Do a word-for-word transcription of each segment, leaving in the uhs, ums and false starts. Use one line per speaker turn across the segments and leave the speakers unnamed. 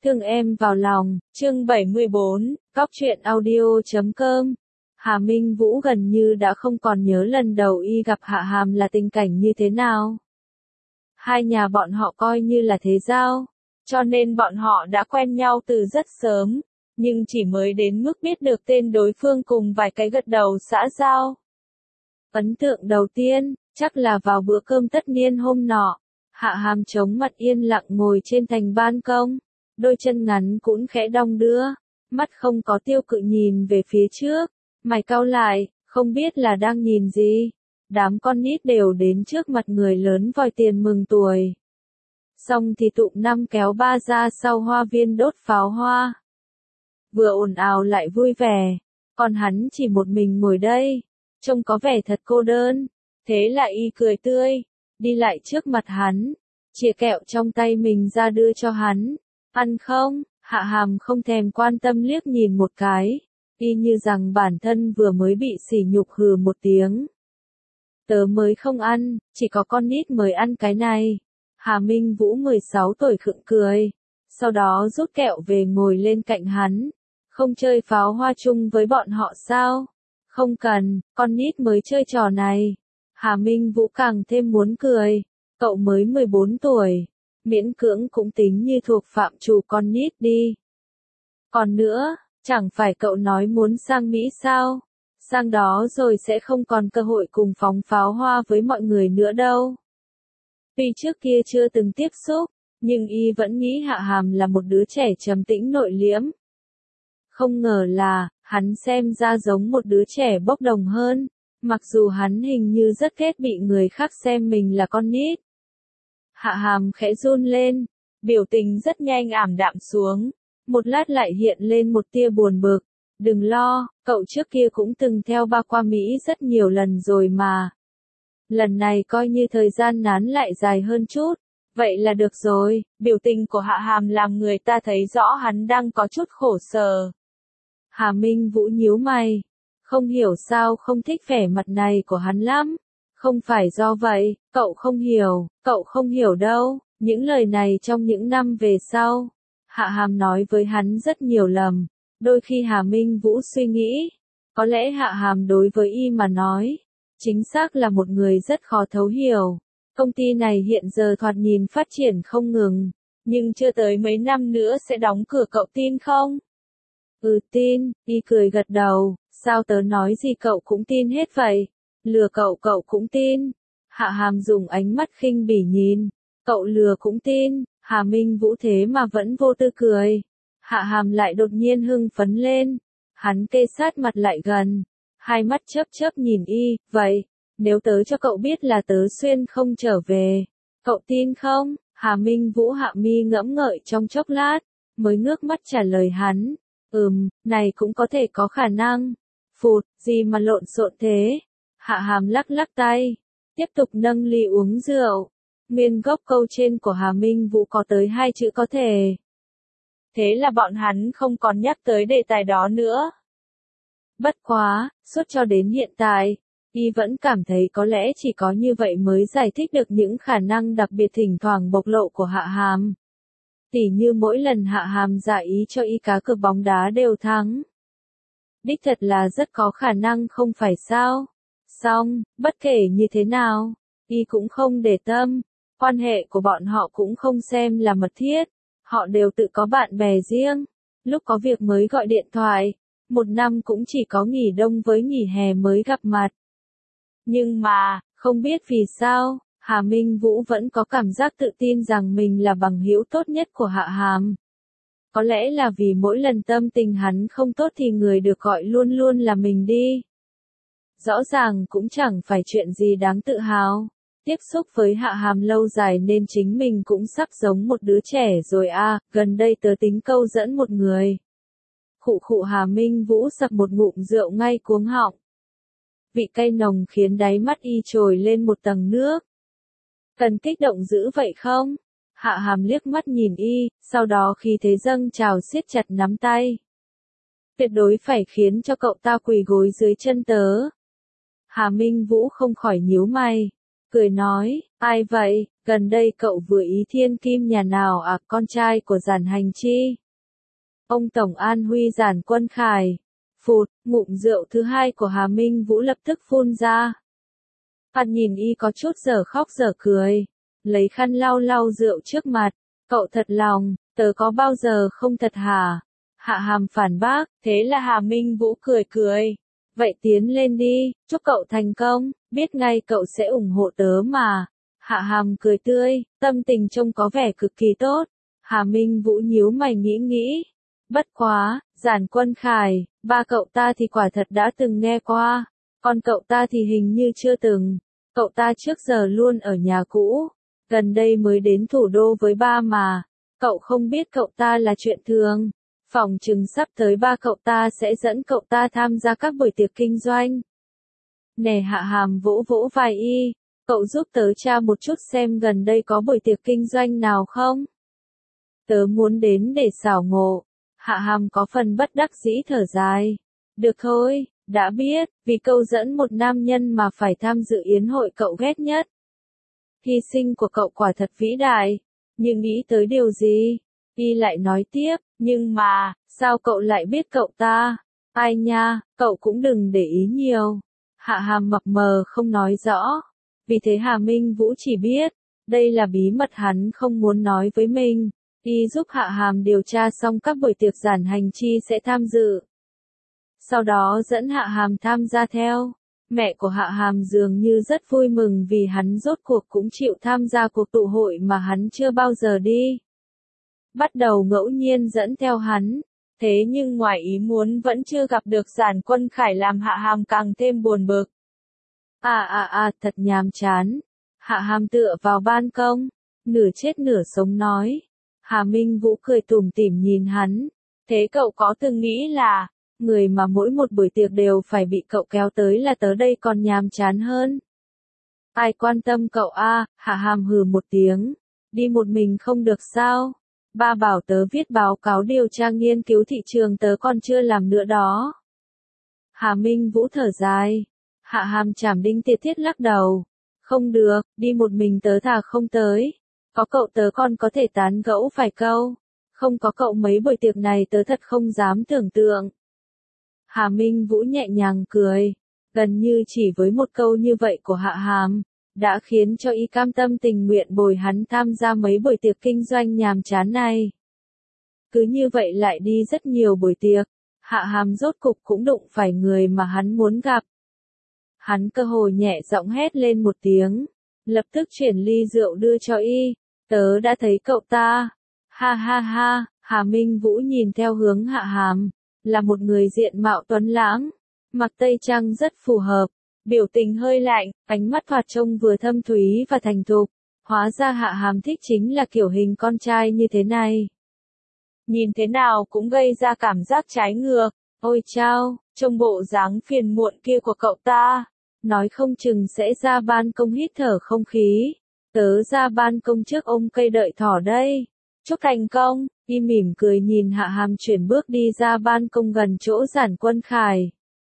Thương em vào lòng, chương bảy mươi bốn, cóc truyện audio chấm com. Hà Minh Vũ gần như đã không còn nhớ lần đầu y gặp Hạ Hàm là tình cảnh như thế nào. Hai nhà bọn họ coi như là thế giao, cho nên bọn họ đã quen nhau từ rất sớm, nhưng chỉ mới đến mức biết được tên đối phương cùng vài cái gật đầu xã giao. Ấn tượng đầu tiên, chắc là vào bữa cơm tất niên hôm nọ, Hạ Hàm chống mặt yên lặng ngồi trên thành ban công, đôi chân ngắn cũng khẽ đong đưa, mắt không có tiêu cự nhìn về phía trước, mày cau lại, không biết là đang nhìn gì. Đám con nít đều đến trước mặt người lớn vòi tiền mừng tuổi. Xong thì tụm năm kéo ba ra sau hoa viên đốt pháo hoa. Vừa ồn ào lại vui vẻ, còn hắn chỉ một mình ngồi đây, trông có vẻ thật cô đơn. Thế là y cười tươi, đi lại trước mặt hắn, chìa kẹo trong tay mình ra đưa cho hắn. Ăn không? Hạ Hàm không thèm quan tâm liếc nhìn một cái, y như rằng bản thân vừa mới bị sỉ nhục hừ một tiếng. Tớ mới không ăn, chỉ có con nít mới ăn cái này. Hà Minh Vũ mười sáu tuổi khựng cười, sau đó rút kẹo về ngồi lên cạnh hắn. Không chơi pháo hoa chung với bọn họ sao? Không cần, con nít mới chơi trò này. Hà Minh Vũ càng thêm muốn cười, cậu mới mười bốn tuổi, miễn cưỡng cũng tính như thuộc phạm trù con nít đi. Còn nữa, chẳng phải cậu nói muốn sang Mỹ sao? Sang đó rồi sẽ không còn cơ hội cùng phóng pháo hoa với mọi người nữa đâu. Tuy trước kia chưa từng tiếp xúc, nhưng y vẫn nghĩ Hạ Hàm là một đứa trẻ trầm tĩnh nội liễm. Không ngờ là, hắn xem ra giống một đứa trẻ bốc đồng hơn, mặc dù hắn hình như rất ghét bị người khác xem mình là con nít. Hạ Hàm khẽ run lên, biểu tình rất nhanh ảm đạm xuống, một lát lại hiện lên một tia buồn bực. Đừng lo, cậu trước kia cũng từng theo ba qua Mỹ rất nhiều lần rồi mà. Lần này coi như thời gian nán lại dài hơn chút, vậy là được rồi. Biểu tình của Hạ Hàm làm người ta thấy rõ hắn đang có chút khổ sở. Hà Minh Vũ nhíu mày, không hiểu sao không thích vẻ mặt này của hắn lắm. Không phải do vậy, cậu không hiểu, cậu không hiểu đâu. Những lời này trong những năm về sau, Hạ Hàm nói với hắn rất nhiều lần. Đôi khi Hà Minh Vũ suy nghĩ, có lẽ Hạ Hàm đối với y mà nói, chính xác là một người rất khó thấu hiểu. Công ty này hiện giờ thoạt nhìn phát triển không ngừng, nhưng chưa tới mấy năm nữa sẽ đóng cửa, cậu tin không? Ừ tin, y cười gật đầu, sao tớ nói gì cậu cũng tin hết vậy? Lừa cậu cậu cũng tin. Hạ Hàm dùng ánh mắt khinh bỉ nhìn, cậu lừa cũng tin. Hà Minh Vũ thế mà vẫn vô tư cười. Hạ Hàm lại đột nhiên hưng phấn lên, hắn kê sát mặt lại gần, hai mắt chớp chớp nhìn y, vậy, nếu tớ cho cậu biết là tớ xuyên không trở về, cậu tin không? Hà Minh Vũ hạ mi ngẫm ngợi trong chốc lát, mới ngước mắt trả lời hắn, ừm, này cũng có thể có khả năng. Phụt, gì mà lộn xộn thế? Hạ Hàm lắc lắc tay, tiếp tục nâng ly uống rượu. Nguyên gốc câu trên của Hà Minh Vũ có tới hai chữ có thể. Thế là bọn hắn không còn nhắc tới đề tài đó nữa. Bất quá, suốt cho đến hiện tại, y vẫn cảm thấy có lẽ chỉ có như vậy mới giải thích được những khả năng đặc biệt thỉnh thoảng bộc lộ của Hạ Hàm. Tỉ như mỗi lần Hạ Hàm dạ ý cho y cá cược bóng đá đều thắng. Đích thật là rất có khả năng không phải sao? Xong, bất kể như thế nào, y cũng không để tâm, quan hệ của bọn họ cũng không xem là mật thiết. Họ đều tự có bạn bè riêng, lúc có việc mới gọi điện thoại, một năm cũng chỉ có nghỉ đông với nghỉ hè mới gặp mặt. Nhưng mà, không biết vì sao, Hà Minh Vũ vẫn có cảm giác tự tin rằng mình là bằng hữu tốt nhất của Hạ Hàm. Có lẽ là vì mỗi lần tâm tình hắn không tốt thì người được gọi luôn luôn là mình đi. Rõ ràng cũng chẳng phải chuyện gì đáng tự hào. Tiếp xúc với Hạ Hàm lâu dài nên chính mình cũng sắp giống một đứa trẻ rồi à, gần đây tớ tính câu dẫn một người. Khụ khụ Hà Minh Vũ sặc một ngụm rượu ngay cuống họng. Vị cay nồng khiến đáy mắt y trồi lên một tầng nước. Cần kích động dữ vậy không? Hạ Hàm liếc mắt nhìn y, sau đó khi thế dâng trào siết chặt nắm tay. Tuyệt đối phải khiến cho cậu ta quỳ gối dưới chân tớ. Hà Minh Vũ không khỏi nhíu mày. Cười nói, Ai vậy, gần đây cậu vừa ý thiên kim nhà nào à, con trai của Giản Hành Chi? Ông Tổng An Huy Giản Quân Khải. Phụt, ngụm rượu thứ hai của Hà Minh Vũ lập tức phun ra. Hắn nhìn y có chút dở khóc dở cười, lấy khăn lau lau rượu trước mặt. Cậu thật lòng, tớ có bao giờ không thật hả? Hạ Hàm phản bác, thế là Hà Minh Vũ cười cười. Vậy tiến lên đi, chúc cậu thành công, biết ngay cậu sẽ ủng hộ tớ mà. Hạ Hàm cười tươi, tâm tình trông có vẻ cực kỳ tốt. Hà Minh Vũ nhíu mày nghĩ nghĩ. Bất quá, Giản Quân Khải, ba cậu ta thì quả thật đã từng nghe qua, còn cậu ta thì hình như chưa từng. Cậu ta trước giờ luôn ở nhà cũ, gần đây mới đến thủ đô với ba mà. Cậu không biết cậu ta là chuyện thường. Phỏng chừng sắp tới ba cậu ta sẽ dẫn cậu ta tham gia các buổi tiệc kinh doanh. Nè Hạ Hàm vỗ vỗ vai y, cậu giúp tớ tra một chút xem gần đây có buổi tiệc kinh doanh nào không? Tớ muốn đến để xảo ngộ. Hạ Hàm có phần bất đắc dĩ thở dài. Được thôi, đã biết, vì câu dẫn một nam nhân mà phải tham dự yến hội cậu ghét nhất. Hy sinh của cậu quả thật vĩ đại, nhưng nghĩ tới điều gì? Y lại nói tiếp, nhưng mà, sao cậu lại biết cậu ta? Ai nha, cậu cũng đừng để ý nhiều. Hạ Hàm mập mờ không nói rõ. Vì thế Hà Minh Vũ chỉ biết, đây là bí mật hắn không muốn nói với mình. Y giúp Hạ Hàm điều tra xong các buổi tiệc Giản Hành Chi sẽ tham dự. Sau đó dẫn Hạ Hàm tham gia theo. Mẹ của Hạ Hàm dường như rất vui mừng vì hắn rốt cuộc cũng chịu tham gia cuộc tụ hội mà hắn chưa bao giờ đi. Bắt đầu ngẫu nhiên dẫn theo hắn, thế nhưng ngoài ý muốn vẫn chưa gặp được Giản Quân Khải làm Hạ Hàm càng thêm buồn bực. À à à, thật nhàm chán. Hạ Hàm tựa vào ban công, nửa chết nửa sống nói. Hà Minh Vũ cười tủm tỉm nhìn hắn. Thế cậu có từng nghĩ là, người mà mỗi một buổi tiệc đều phải bị cậu kéo tới là tớ đây còn nhàm chán hơn? Ai quan tâm cậu a? Hạ Hàm hừ một tiếng. Đi một mình không được sao? Ba bảo tớ viết báo cáo điều tra nghiên cứu thị trường tớ còn chưa làm nữa đó. Hà Minh Vũ thở dài. Hạ Hàm chảm đinh tiệt thiết lắc đầu. Không được, đi một mình tớ thà không tới. Có cậu tớ còn có thể tán gẫu vài câu. Không có cậu mấy buổi tiệc này tớ thật không dám tưởng tượng. Hà Minh Vũ nhẹ nhàng cười. Gần như chỉ với một câu như vậy của Hạ Hàm, đã khiến cho y cam tâm tình nguyện bồi hắn tham gia mấy buổi tiệc kinh doanh nhàm chán này. Cứ như vậy lại đi rất nhiều buổi tiệc, Hạ Hàm rốt cục cũng đụng phải người mà hắn muốn gặp. Hắn cơ hồ nhẹ giọng hét lên một tiếng, lập tức chuyển ly rượu đưa cho y. Tớ đã thấy cậu ta. Ha ha ha, Hà Minh Vũ nhìn theo hướng Hạ Hàm, là một người diện mạo tuấn lãng, mặc tây trang rất phù hợp, biểu tình hơi lạnh, ánh mắt thoạt trông vừa thâm thúy và thành thục. Hóa ra Hạ Hàm thích chính là kiểu hình con trai như thế này. Nhìn thế nào cũng gây ra cảm giác trái ngược. Ôi chao, trông bộ dáng phiền muộn kia của cậu ta, nói không chừng sẽ ra ban công hít thở không khí. Tớ ra ban công trước ôm cây đợi thỏ đây. Chúc thành công. Y mỉm cười nhìn Hạ Hàm chuyển bước đi ra ban công gần chỗ Giản Quân Khải.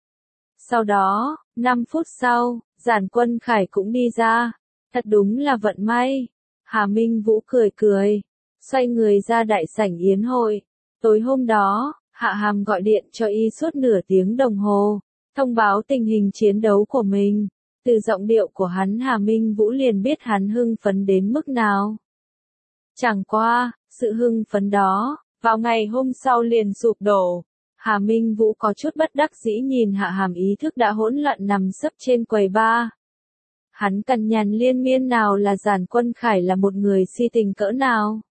Sau đó, năm phút sau, Giản Quân Khải cũng đi ra. Thật đúng là vận may. Hà Minh Vũ cười cười, xoay người ra đại sảnh yến hội. Tối hôm đó, Hạ Hàm gọi điện cho y suốt nửa tiếng đồng hồ, thông báo tình hình chiến đấu của mình. Từ giọng điệu của hắn Hà Minh Vũ liền biết hắn hưng phấn đến mức nào. Chẳng qua, sự hưng phấn đó, vào ngày hôm sau liền sụp đổ. Hà Minh Vũ có chút bất đắc dĩ nhìn Hạ Hàm ý thức đã hỗn loạn nằm sấp trên quầy bar. Hắn cằn nhằn liên miên nào là Giản Quân Khải là một người si tình cỡ nào.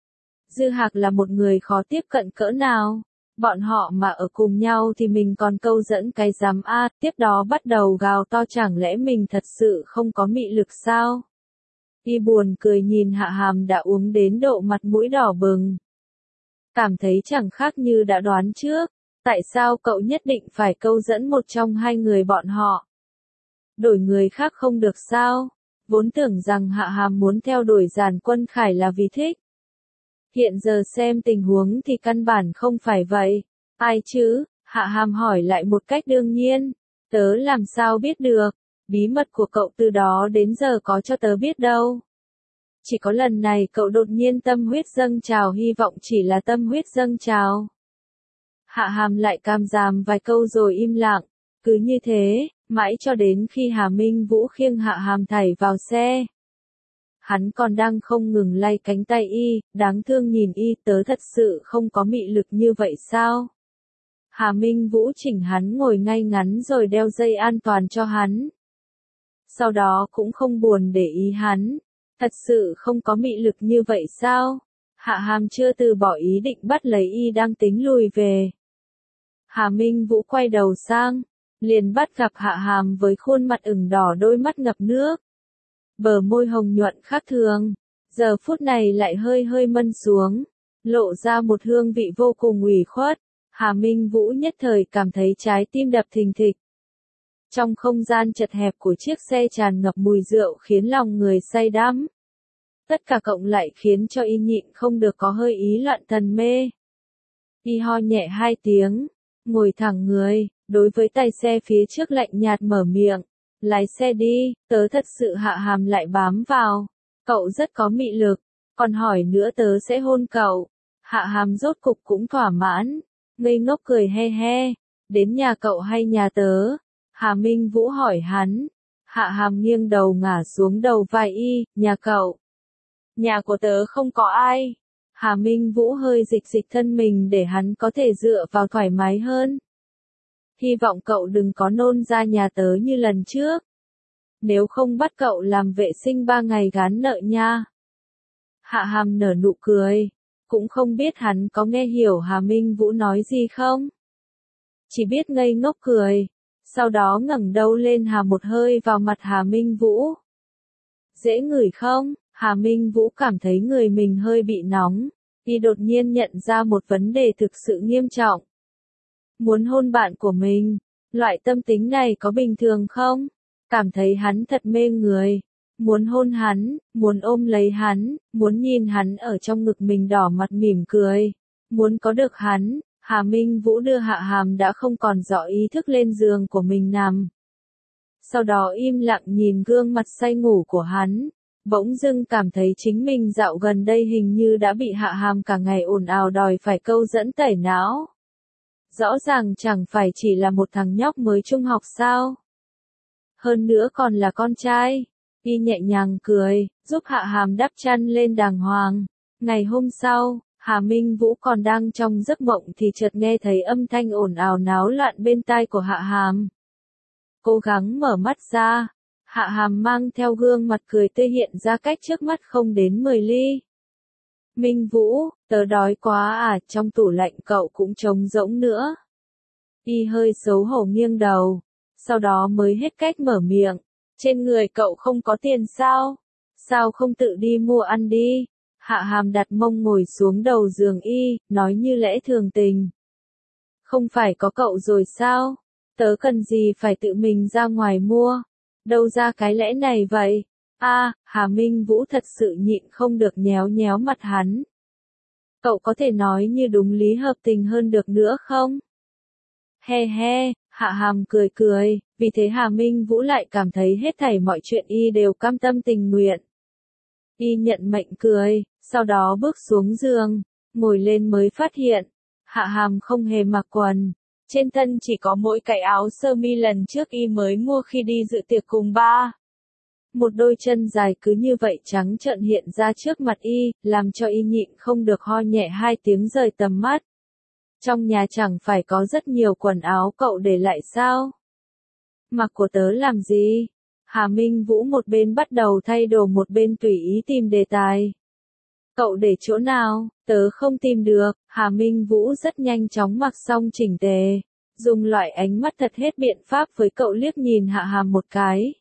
Dư Hạc là một người khó tiếp cận cỡ nào. Bọn họ mà ở cùng nhau thì mình còn câu dẫn cái giám a, tiếp đó bắt đầu gào to chẳng lẽ mình thật sự không có mị lực sao? Y buồn cười nhìn Hạ Hàm đã uống đến độ mặt mũi đỏ bừng. Cảm thấy chẳng khác như đã đoán trước, tại sao cậu nhất định phải câu dẫn một trong hai người bọn họ? Đổi người khác không được sao? Vốn tưởng rằng Hạ Hàm muốn theo đuổi Giản Quân Khải là vì thích. Hiện giờ xem tình huống thì căn bản không phải vậy. Ai chứ? Hạ Hàm hỏi lại một cách đương nhiên. Tớ làm sao biết được? Bí mật của cậu từ đó đến giờ có cho tớ biết đâu. Chỉ có lần này cậu đột nhiên tâm huyết dâng trào, hy vọng chỉ là tâm huyết dâng trào. Hạ Hàm lại càm ràm vài câu rồi im lặng. Cứ như thế, mãi cho đến khi Hà Minh Vũ khiêng Hạ Hàm thảy vào xe. Hắn còn đang không ngừng lay cánh tay y, đáng thương nhìn y, tớ thật sự không có mị lực như vậy sao? Hà Minh Vũ chỉnh hắn ngồi ngay ngắn rồi đeo dây an toàn cho hắn. Sau đó cũng không buồn để ý hắn. Thật sự không có mị lực như vậy sao? Hạ Hàm chưa từ bỏ ý định bắt lấy y đang tính lùi về. Hà Minh Vũ quay đầu sang, liền bắt gặp Hạ Hàm với khuôn mặt ửng đỏ, đôi mắt ngập nước. Bờ môi hồng nhuận khác thường, giờ phút này lại hơi hơi mân xuống, lộ ra một hương vị vô cùng ủy khuất. Hà Minh Vũ nhất thời cảm thấy trái tim đập thình thịch. Trong không gian chật hẹp của chiếc xe tràn ngập mùi rượu khiến lòng người say đắm. Tất cả cộng lại khiến cho y nhịn không được có hơi ý loạn thần mê. Y ho nhẹ hai tiếng, ngồi thẳng người, đối với tài xe phía trước lạnh nhạt mở miệng. Lái xe đi, tớ thật sự. Hạ Hàm lại bám vào. Cậu rất có mị lực, còn hỏi nữa tớ sẽ hôn cậu. Hạ Hàm rốt cục cũng thỏa mãn, ngây ngốc cười he he. Đến nhà cậu hay nhà tớ? Hà Minh Vũ hỏi hắn. Hạ Hàm nghiêng đầu ngả xuống đầu vai y, nhà cậu. Nhà của tớ không có ai. Hà Minh Vũ hơi dịch dịch thân mình để hắn có thể dựa vào thoải mái hơn. Hy vọng cậu đừng có nôn ra nhà tớ như lần trước. Nếu không bắt cậu làm vệ sinh ba ngày gán nợ nha. Hạ Hàm nở nụ cười. Cũng không biết hắn có nghe hiểu Hà Minh Vũ nói gì không. Chỉ biết ngây ngốc cười. Sau đó ngẩng đầu lên hà một hơi vào mặt Hà Minh Vũ. Dễ ngửi không? Hà Minh Vũ cảm thấy người mình hơi bị nóng. Y đột nhiên nhận ra một vấn đề thực sự nghiêm trọng. Muốn hôn bạn của mình, loại tâm tính này có bình thường không? Cảm thấy hắn thật mê người. Muốn hôn hắn, muốn ôm lấy hắn, muốn nhìn hắn ở trong ngực mình đỏ mặt mỉm cười. Muốn có được hắn. Hà Minh Vũ đưa Hạ Hàm đã không còn rõ ý thức lên giường của mình nằm. Sau đó im lặng nhìn gương mặt say ngủ của hắn. Bỗng dưng cảm thấy chính mình dạo gần đây hình như đã bị Hạ Hàm cả ngày ồn ào đòi phải câu dẫn tẩy não. Rõ ràng chẳng phải chỉ là một thằng nhóc mới trung học sao. Hơn nữa còn là con trai. Y nhẹ nhàng cười, giúp Hạ Hàm đắp chăn lên đàng hoàng. Ngày hôm sau, Hà Minh Vũ còn đang trong giấc mộng thì chợt nghe thấy âm thanh ồn ào náo loạn bên tai của Hạ Hàm. Cố gắng mở mắt ra, Hạ Hàm mang theo gương mặt cười tươi hiện ra cách trước mắt không đến mười ly. Minh Vũ, tớ đói quá à, trong tủ lạnh cậu cũng trống rỗng nữa. Y hơi xấu hổ nghiêng đầu, sau đó mới hết cách mở miệng. Trên người cậu không có tiền sao? Sao không tự đi mua ăn đi? Hạ Hàm đặt mông ngồi xuống đầu giường y, nói như lẽ thường tình. Không phải có cậu rồi sao? Tớ cần gì phải tự mình ra ngoài mua? Đâu ra cái lẽ này vậy? A, à, Hà Minh Vũ thật sự nhịn không được nhéo nhéo mặt hắn. Cậu có thể nói như đúng lý hợp tình hơn được nữa không? He he, Hạ Hàm cười cười, vì thế Hà Minh Vũ lại cảm thấy hết thảy mọi chuyện y đều cam tâm tình nguyện. Y nhận mệnh cười, sau đó bước xuống giường, ngồi lên mới phát hiện, Hạ Hàm không hề mặc quần, trên thân chỉ có mỗi cái áo sơ mi lần trước y mới mua khi đi dự tiệc cùng ba. Một đôi chân dài cứ như vậy trắng trợn hiện ra trước mặt y, làm cho y nhịn không được ho nhẹ hai tiếng rời tầm mắt. Trong nhà chẳng phải có rất nhiều quần áo cậu để lại sao? Mặc của tớ làm gì? Hà Minh Vũ một bên bắt đầu thay đồ một bên tùy ý tìm đề tài. Cậu để chỗ nào? Tớ không tìm được. Hà Minh Vũ rất nhanh chóng mặc xong chỉnh tề, dùng loại ánh mắt thật hết biện pháp với cậu liếc nhìn Hạ Hàm một cái.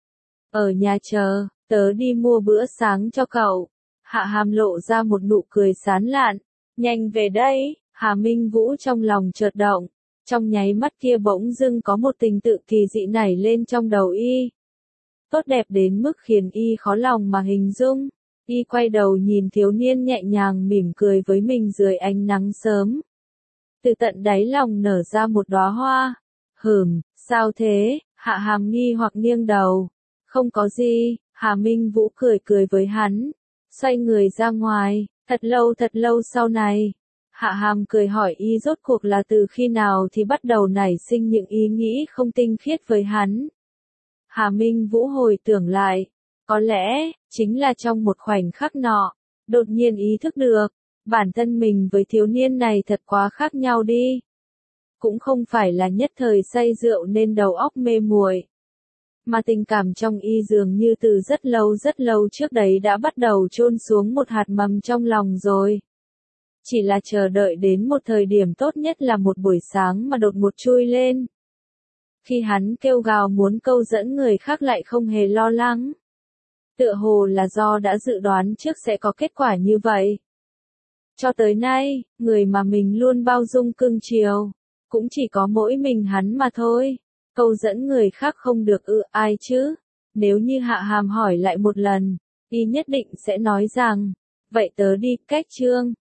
Ở nhà chờ, tớ đi mua bữa sáng cho cậu. Hạ Hàm lộ ra một nụ cười sán lạn. Nhanh về đây. Hà Minh Vũ trong lòng chợt động. Trong nháy mắt kia bỗng dưng có một tình tự kỳ dị nảy lên trong đầu y. Tốt đẹp đến mức khiến y khó lòng mà hình dung. Y quay đầu nhìn thiếu niên nhẹ nhàng mỉm cười với mình dưới ánh nắng sớm. Từ tận đáy lòng nở ra một đóa hoa. Hừm, sao thế? Hạ Hàm nghi hoặc nghiêng đầu. Không có gì, Hà Minh Vũ cười cười với hắn. Xoay người ra ngoài, thật lâu thật lâu sau này. Hạ Hàm cười hỏi y rốt cuộc là từ khi nào thì bắt đầu nảy sinh những ý nghĩ không tinh khiết với hắn. Hà Minh Vũ hồi tưởng lại. Có lẽ, chính là trong một khoảnh khắc nọ, đột nhiên ý thức được, bản thân mình với thiếu niên này thật quá khác nhau đi. Cũng không phải là nhất thời say rượu nên đầu óc mê muội, mà tình cảm trong y dường như từ rất lâu rất lâu trước đấy đã bắt đầu chôn xuống một hạt mầm trong lòng rồi. Chỉ là chờ đợi đến một thời điểm tốt nhất là một buổi sáng mà đột ngột chui lên. Khi hắn kêu gào muốn câu dẫn người khác lại không hề lo lắng. Tựa hồ là do đã dự đoán trước sẽ có kết quả như vậy. Cho tới nay, người mà mình luôn bao dung cưng chiều, cũng chỉ có mỗi mình hắn mà thôi. Câu dẫn người khác không được ư ai chứ? Nếu như Hạ Hàm hỏi lại một lần, y nhất định sẽ nói rằng, vậy tớ đi, cách chương.